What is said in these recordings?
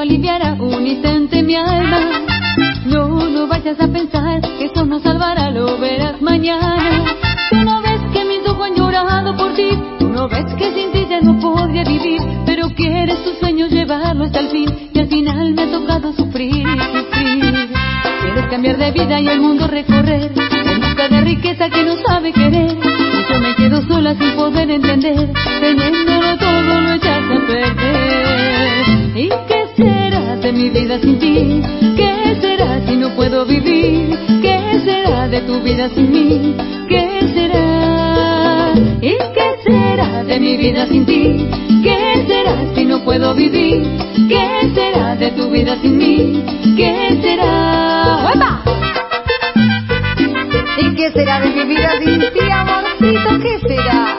aliviará un instante mi alma. No, no vayas a pensar que eso nos salvará, lo verás mañana. Tú no ves que mis ojos han llorado por ti, tú no ves que sin ti ya no podría vivir, pero quieres tus sueños llevarlo hasta el fin, y al final me ha tocado sufrir, sufrir. Quieres cambiar de vida y el mundo recorrer, en busca de riqueza que no sabe querer, y yo me quedo sola sin poder entender, teniéndolo todo lo echas a perder. ¿Y qué será de mi vida sin ti? ¿Qué será si no puedo vivir? ¿Qué será de tu vida sin mí? ¿Qué será? ¿Y qué será de mi vida sin ti? ¿Qué será si no puedo vivir? ¿Qué será de tu vida sin mí? ¿Qué será? ¡Epa! ¿Y qué será de mi vida sin ti, amorcito? ¿Qué será?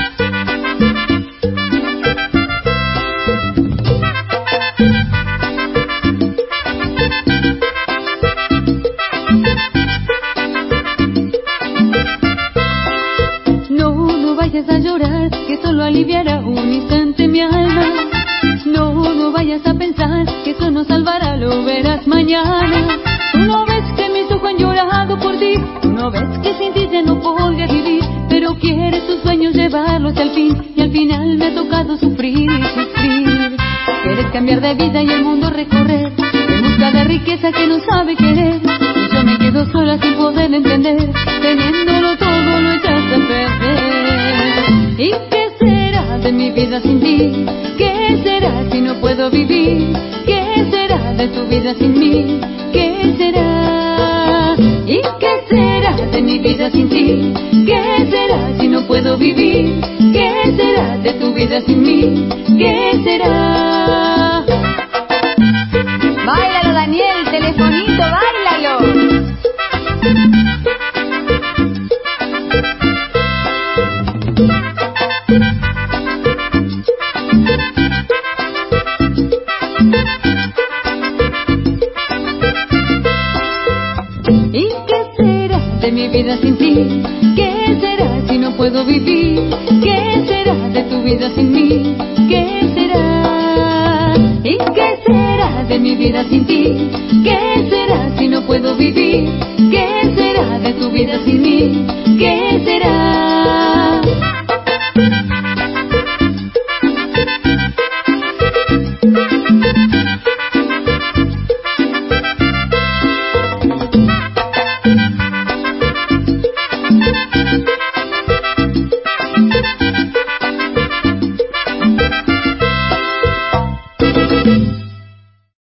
No vayas a llorar, que solo aliviará un instante mi alma. No vayas a pensar que eso nos salvará, lo verás mañana. Tú no ves que mis ojos han llorado por ti, tú no ves que sin ti ya no podría vivir, pero quieres tus sueños llevarlos hasta el fin, y al final me ha tocado sufrir, sufrir. Quieres cambiar de vida y el mundo recorrer, en busca de riqueza que no sabe querer, y yo me quedo sola sin poder entender, teniéndolo todo lo echas a perder. ¿Y qué será de mi vida sin ti? ¿Qué será si no puedo vivir? ¿Qué será de tu vida sin mí? ¿Qué será? ¿Y qué será de mi vida sin ti? ¿Qué será si no puedo vivir? ¿Qué será de tu vida sin mí? ¿Qué será? Báilalo, Daniel, telefonito, báilalo. ¿Y qué será de mi vida sin ti? ¿Qué será si no puedo vivir? ¿Qué será de tu vida sin mí? ¿Qué será? ¿Y qué será de mi vida sin ti? ¿Qué será si no puedo vivir? ¿Qué será de tu vida sin mí? ¿Qué será?